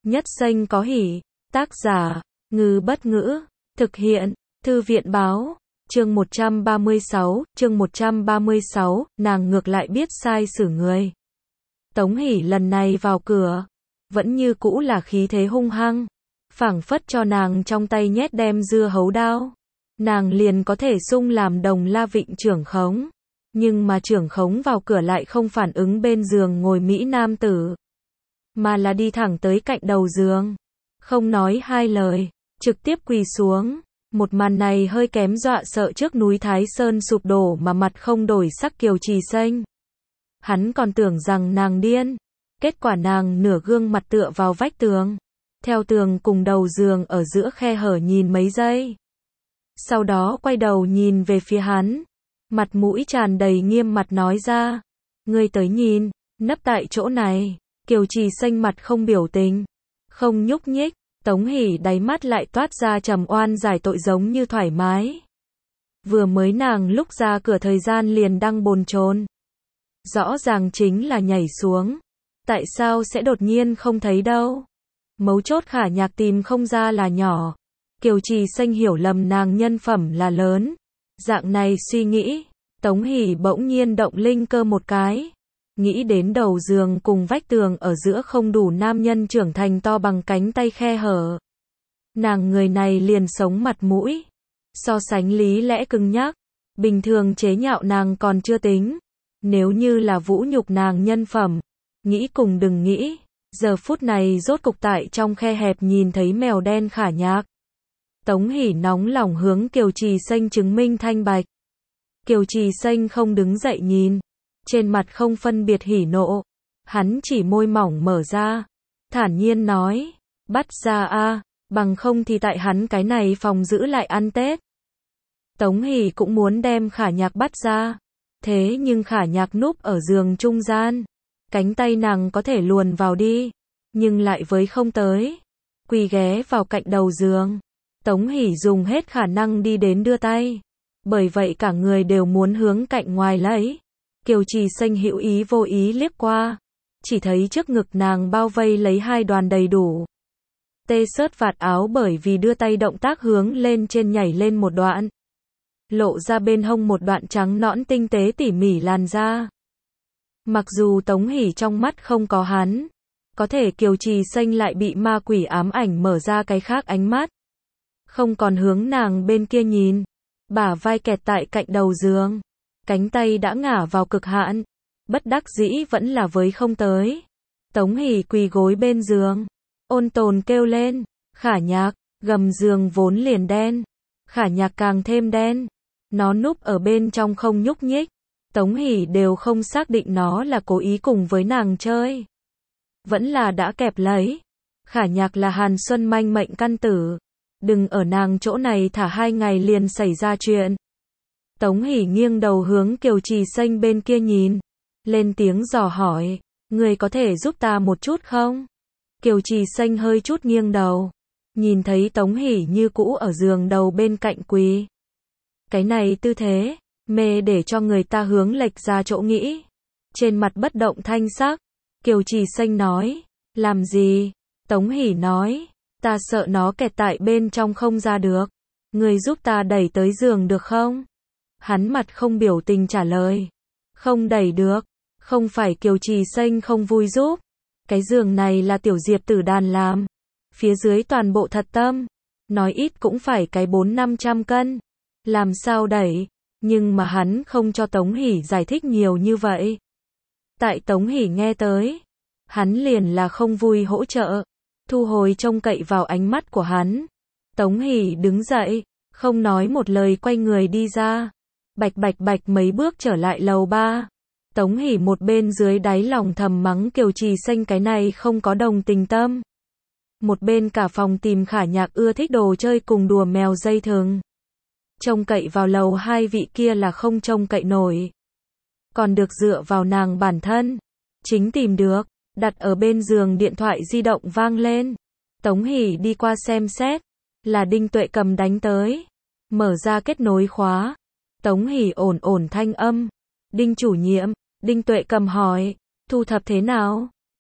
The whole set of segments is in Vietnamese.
Nhất xanh có hỉ. Tác giả, Ngư Bất Ngữ. Thực hiện, Thư viện Báo. Chương 136, nàng ngược lại biết sai xử người. Tống Hỷ lần này vào cửa, vẫn như cũ là khí thế hung hăng, phảng phất cho nàng trong tay nhét đem dưa hấu đao. Nàng liền có thể xung làm Đồng La Vịnh trưởng khống. Nhưng mà trưởng khống vào cửa lại không phản ứng bên giường ngồi Mỹ nam tử, mà là đi thẳng tới cạnh đầu giường. Không nói hai lời, trực tiếp quỳ xuống. Một màn này hơi kém dọa sợ trước núi Thái Sơn sụp đổ mà mặt không đổi sắc Kiều Trì Xanh. Hắn còn tưởng rằng nàng điên. Kết quả nàng nửa gương mặt tựa vào vách tường, theo tường cùng đầu giường ở giữa khe hở nhìn mấy giây. Sau đó quay đầu nhìn về phía hắn, mặt mũi tràn đầy nghiêm mặt nói ra, ngươi tới nhìn, nấp tại chỗ này. Kiều Trì Xanh mặt không biểu tình, không nhúc nhích. Tống Hỷ đáy mắt lại toát ra trầm oan giải tội giống như thoải mái. Vừa mới nàng lúc ra cửa thời gian liền đang bồn chồn, rõ ràng chính là nhảy xuống, tại sao sẽ đột nhiên không thấy đâu. Mấu chốt Khả Nhạc tìm không ra là nhỏ, Kiều Trì Xanh hiểu lầm nàng nhân phẩm là lớn. Dạng này suy nghĩ, Tống Hỷ bỗng nhiên động linh cơ một cái, nghĩ đến đầu giường cùng vách tường ở giữa không đủ nam nhân trưởng thành to bằng cánh tay khe hở. Nàng người này liền sống mặt mũi, so sánh lý lẽ cứng nhắc, bình thường chế nhạo nàng còn chưa tính, nếu như là vũ nhục nàng nhân phẩm, nghĩ cùng đừng nghĩ. Giờ phút này rốt cục tại trong khe hẹp nhìn thấy mèo đen Khả Nhạc. Tống Hỷ nóng lòng hướng Kiều Trì Xanh chứng minh thanh bạch. Kiều Trì Xanh không đứng dậy nhìn, trên mặt không phân biệt hỉ nộ, hắn chỉ môi mỏng mở ra, thản nhiên nói, bắt ra a, bằng không thì tại hắn cái này phòng giữ lại ăn Tết. Tống Hỷ cũng muốn đem Khả Nhạc bắt ra, thế nhưng Khả Nhạc núp ở giường trung gian, cánh tay nàng có thể luồn vào đi, nhưng lại với không tới, quỳ ghé vào cạnh đầu giường. Tống Hỷ dùng hết khả năng đi đến đưa tay, bởi vậy cả người đều muốn hướng cạnh ngoài lấy. Kiều Trì Xanh hữu ý vô ý liếc qua, chỉ thấy trước ngực nàng bao vây lấy hai đoàn đầy đủ tê xớt vạt áo, bởi vì đưa tay động tác hướng lên trên nhảy lên một đoạn, lộ ra bên hông một đoạn trắng nõn tinh tế tỉ mỉ làn da. Mặc dù Tống Hỷ trong mắt không có hắn, có thể Kiều Trì Xanh lại bị ma quỷ ám ảnh mở ra cái khác ánh mắt, không còn hướng nàng bên kia nhìn, bả vai kẹt tại cạnh đầu giường, cánh tay đã ngả vào cực hạn, bất đắc dĩ vẫn là với không tới. Tống Hỷ quỳ gối bên giường, ôn tồn kêu lên, Khả Nhạc. Gầm giường vốn liền đen, Khả Nhạc càng thêm đen, nó núp ở bên trong không nhúc nhích. Tống Hỷ đều không xác định nó là cố ý cùng với nàng chơi, vẫn là đã kẹp lấy. Khả Nhạc là Hàn Xuân Manh mệnh căn tử, đừng ở nàng chỗ này thả 2 ngày liền xảy ra chuyện. Tống Hỷ nghiêng đầu hướng Kiều Trì Xanh bên kia nhìn, lên tiếng dò hỏi, người có thể giúp ta một chút không? Kiều Trì Xanh hơi chút nghiêng đầu, nhìn thấy Tống Hỷ như cũ ở giường đầu bên cạnh quỳ. Cái này tư thế, mê để cho người ta hướng lệch ra chỗ nghĩ. Trên mặt bất động thanh sắc, Kiều Trì Xanh nói, làm gì? Tống Hỷ nói, ta sợ nó kẹt tại bên trong không ra được, người giúp ta đẩy tới giường được không? Hắn mặt không biểu tình trả lời, không đẩy được. Không phải Kiều Trì Xanh không vui giúp, cái giường này là Tiểu Diệp Tử đàn làm, phía dưới toàn bộ thật tâm, nói ít cũng phải cái 400-500 cân, làm sao đẩy? Nhưng mà hắn không cho Tống Hỷ giải thích nhiều như vậy. Tại Tống Hỷ nghe tới, hắn liền là không vui hỗ trợ, thu hồi trông cậy vào ánh mắt của hắn. Tống Hỷ đứng dậy, không nói một lời quay người đi ra, bạch bạch bạch mấy bước trở lại lầu 3. Tống Hỷ một bên dưới đáy lòng thầm mắng Kiều Trì Xanh cái này không có đồng tình tâm, một bên cả phòng tìm Khả Nhạc ưa thích đồ chơi cùng đùa mèo dây thừng. Trông cậy vào lầu 2 vị kia là không trông cậy nổi, còn được dựa vào nàng bản thân, chính tìm được. Đặt ở bên giường điện thoại di động vang lên, Tống Hỷ đi qua xem xét, là Đinh Tuệ Cầm đánh tới, mở ra kết nối khóa. Tống Hỷ ổn ổn thanh âm, Đinh chủ nhiệm. Đinh Tuệ Cầm hỏi, thu thập thế nào?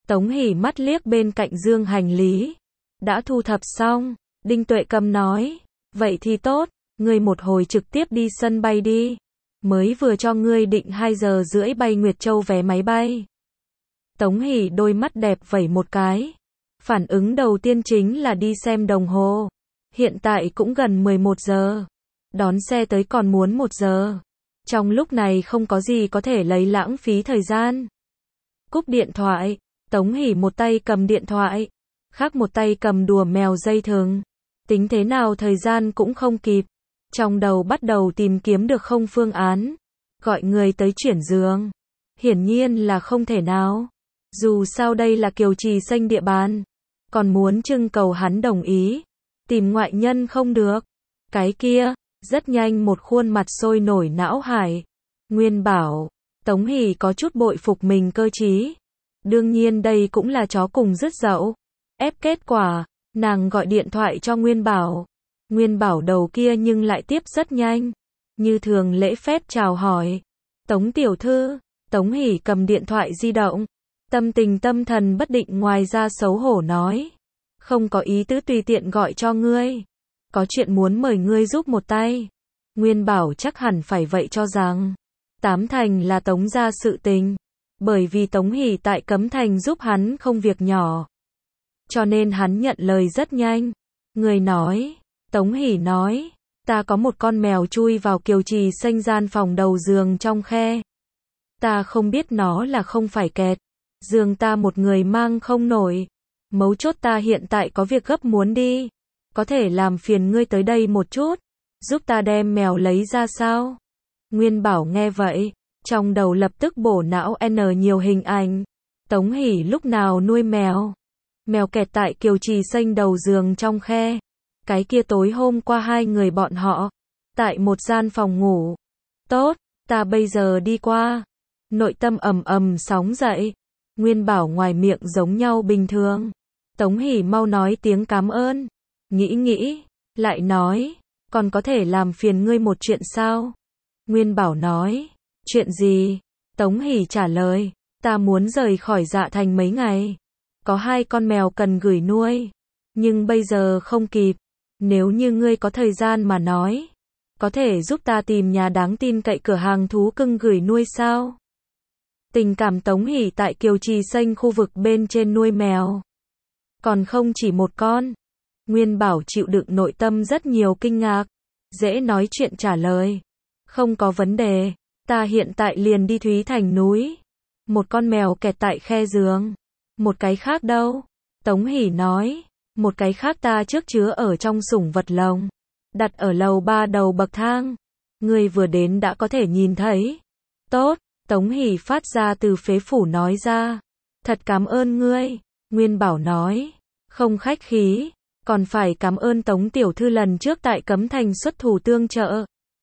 Tống Hỷ mắt liếc bên cạnh dương hành lý. Đã thu thập xong. Đinh Tuệ Cầm nói. Vậy thì tốt, ngươi một hồi trực tiếp đi sân bay đi. Mới vừa cho ngươi định 2 giờ rưỡi bay Nguyệt Châu vé máy bay. Tống Hỷ đôi mắt đẹp vẩy một cái. Phản ứng đầu tiên chính là đi xem đồng hồ. Hiện tại cũng gần 11 giờ. Đón xe tới còn muốn 1 giờ. Trong lúc này không có gì có thể lấy lãng phí thời gian. Cúp điện thoại. Tống Hỷ một tay cầm điện thoại, khác một tay cầm đùa mèo dây thừng. Tính thế nào thời gian cũng không kịp. Trong đầu bắt đầu tìm kiếm được không phương án. Gọi người tới chuyển giường. Hiển nhiên là không thể nào. Dù sao đây là Kiều Trì Xanh địa bàn. Còn muốn trưng cầu hắn đồng ý. Tìm ngoại nhân không được. Cái kia, rất nhanh một khuôn mặt sôi nổi não hải. Nguyên bảo, Tống Hỷ có chút bội phục mình cơ trí. Đương nhiên đây cũng là chó cùng rứt dậu. Ép kết quả, nàng gọi điện thoại cho Nguyên Bảo. Nguyên Bảo đầu kia nhưng lại tiếp rất nhanh. Như thường lễ phép chào hỏi. Tống tiểu thư, Tống Hỷ cầm điện thoại di động. Tâm tình tâm thần bất định ngoài ra xấu hổ nói. Không có ý tứ tùy tiện gọi cho ngươi. Có chuyện muốn mời ngươi giúp một tay. Nguyên Bảo chắc hẳn phải vậy cho rằng. Tám thành là Tống gia sự tình. Bởi vì Tống Hỷ tại Cấm Thành giúp hắn không việc nhỏ. Cho nên hắn nhận lời rất nhanh. Người nói. Tống Hỷ nói. Ta có một con mèo chui vào Kiều Trì Xanh gian phòng đầu giường trong khe. Ta không biết nó là không phải kẹt. Giường ta một người mang không nổi. Mấu chốt ta hiện tại có việc gấp muốn đi. Có thể làm phiền ngươi tới đây một chút. Giúp ta đem mèo lấy ra sao? Nguyên Bảo nghe vậy. Trong đầu lập tức bổ não nhiều hình ảnh. Tống Hỷ lúc nào nuôi mèo. Mèo kẹt tại Kiều Trì Xanh đầu giường trong khe. Cái kia tối hôm qua hai người bọn họ. Tại một gian phòng ngủ. Tốt, ta bây giờ đi qua. Nội tâm ầm ầm sóng dậy. Nguyên Bảo ngoài miệng giống nhau bình thường. Tống Hỷ mau nói tiếng cảm ơn. Nghĩ, lại nói. Còn có thể làm phiền ngươi một chuyện sao? Nguyên Bảo nói. Chuyện gì? Tống Hỷ trả lời. Ta muốn rời khỏi Dạ Thành mấy ngày. Có 2 con mèo cần gửi nuôi. Nhưng bây giờ không kịp. Nếu như ngươi có thời gian mà nói. Có thể giúp ta tìm nhà đáng tin cậy cửa hàng thú cưng gửi nuôi sao? Tình cảm Tống Hỷ tại Kiều Trì Xanh khu vực bên trên nuôi mèo. Còn không chỉ một con. Nguyên Bảo chịu đựng nội tâm rất nhiều kinh ngạc. Dễ nói chuyện trả lời. Không có vấn đề. Ta hiện tại liền đi Thúy Thành núi. Một con mèo kẹt tại khe giường. Một cái khác đâu? Tống Hỷ nói. Một cái khác ta trước chứa ở trong sủng vật lồng. Đặt ở lầu 3 đầu bậc thang. Ngươi vừa đến đã có thể nhìn thấy. Tốt, Tống Hỷ phát ra từ phế phủ nói ra. Thật cảm ơn ngươi. Nguyên Bảo nói. Không khách khí. Còn phải cảm ơn Tống tiểu thư lần trước tại Cấm Thành xuất thủ tương trợ.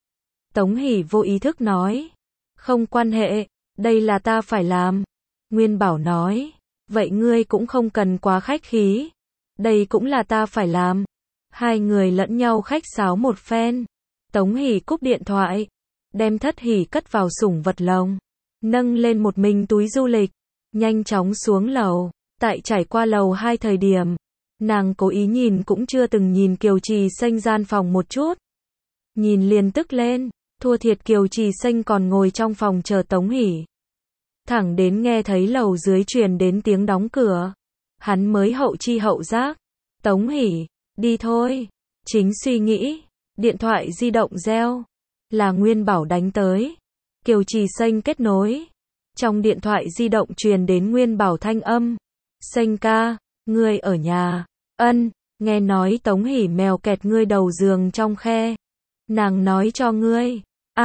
Tống Hỷ vô ý thức nói. Không quan hệ, đây là ta phải làm. Nguyên Bảo nói. Vậy ngươi cũng không cần quá khách khí. Đây cũng là ta phải làm. Hai người lẫn nhau khách sáo một phen. Tống Hỷ cúp điện thoại. Đem Thất Hỷ cất vào sủng vật lồng. Nâng lên một mình túi du lịch. Nhanh chóng xuống lầu. Tại trải qua lầu 2 thời điểm. Nàng cố ý nhìn cũng chưa từng nhìn Kiều Trì Xanh gian phòng một chút. Nhìn liền tức lên. Thua thiệt Kiều Trì Xanh còn ngồi trong phòng chờ Tống Hỷ. Thẳng đến nghe thấy lầu dưới truyền đến tiếng đóng cửa. Hắn mới hậu chi hậu giác. Tống Hỷ, đi thôi. Chính suy nghĩ. Điện thoại di động reo. Là Nguyên Bảo đánh tới. Kiều Trì Xanh kết nối. Trong điện thoại di động truyền đến Nguyên Bảo thanh âm. Xanh ca, ngươi ở nhà. Ân, nghe nói Tống Hỷ mèo kẹt ngươi đầu giường trong khe. Nàng nói cho ngươi.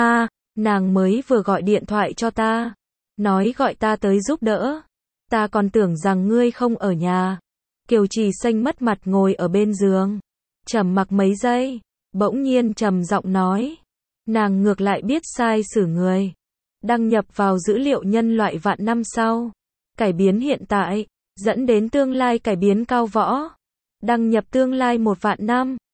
Nàng mới vừa gọi điện thoại cho ta. Nói gọi ta tới giúp đỡ. Ta còn tưởng rằng ngươi không ở nhà. Kiều Trì Xanh mất mặt ngồi ở bên giường. Trầm mặc mấy giây. Bỗng nhiên trầm giọng nói. Nàng ngược lại biết sai xử người. Đăng nhập vào dữ liệu nhân loại vạn năm sau. Cải biến hiện tại. Dẫn đến tương lai cải biến cao võ. Đăng nhập tương lai 1 vạn năm.